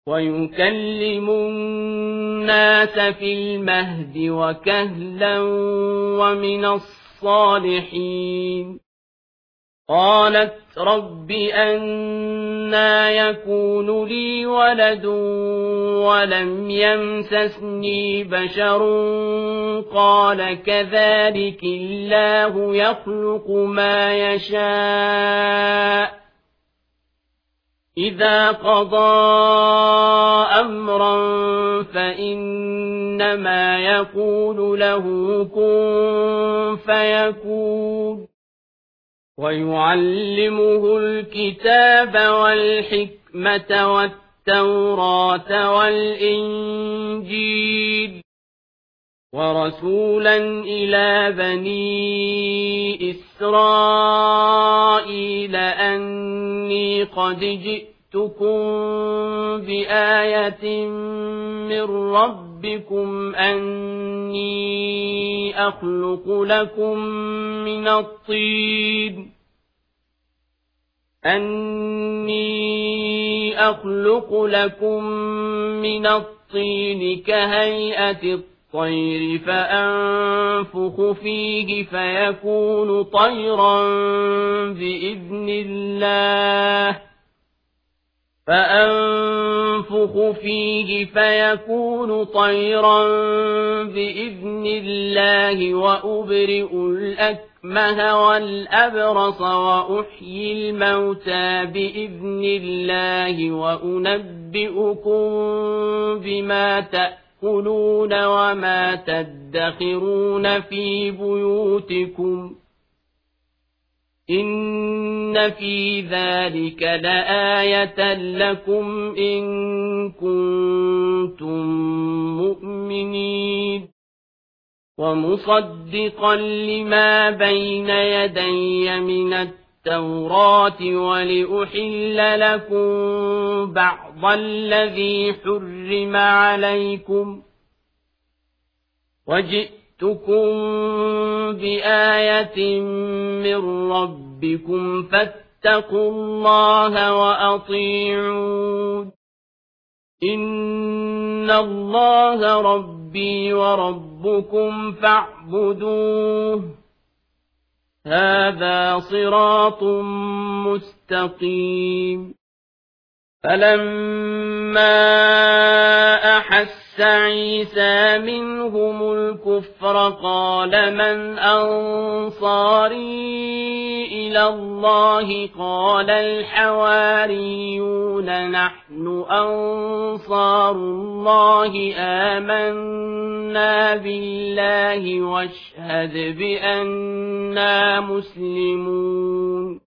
ويكلم الناس في المهد وكهلا ومن الصالحين. قالت رب أنى يكون لي ولد ولم يمسسني بشر قال كذلك الله يخلق ما يشاء إذا قضى أمرا فإنما يقول له كن فيكون. ويعلمه الكتاب والحكمة والتوراة والإنجيل ورسولا إلى بني إسرائيل أني قد جئتكم بآية من ربكم أني أخلق لكم من الطين كهيئة الطير فأنفخ فيه فيكون طيرا بإذن الله وأبرئ الأكمه والأبرص وأحيي الموتى بإذن الله وأنبئكم بما تأكلون وما تدخرون في بيوتكم إن في ذلك لآية لكم إن كنتم مؤمنين. ومصدقا لما بين يدي من التوراة ولأحل لكم بعض الذي حرم عليكم وجئتكم بآية من ربكم فاتقوا الله وأطيعون. إن الله ربي وربكم فاعبدوه هذا صراط مستقيم. فلما أحس عيسى منهم الكفر قال من أنصاري إلى الله قال الحواريون نحن أنصار الله آمنا بالله واشهد بأننا مسلمون.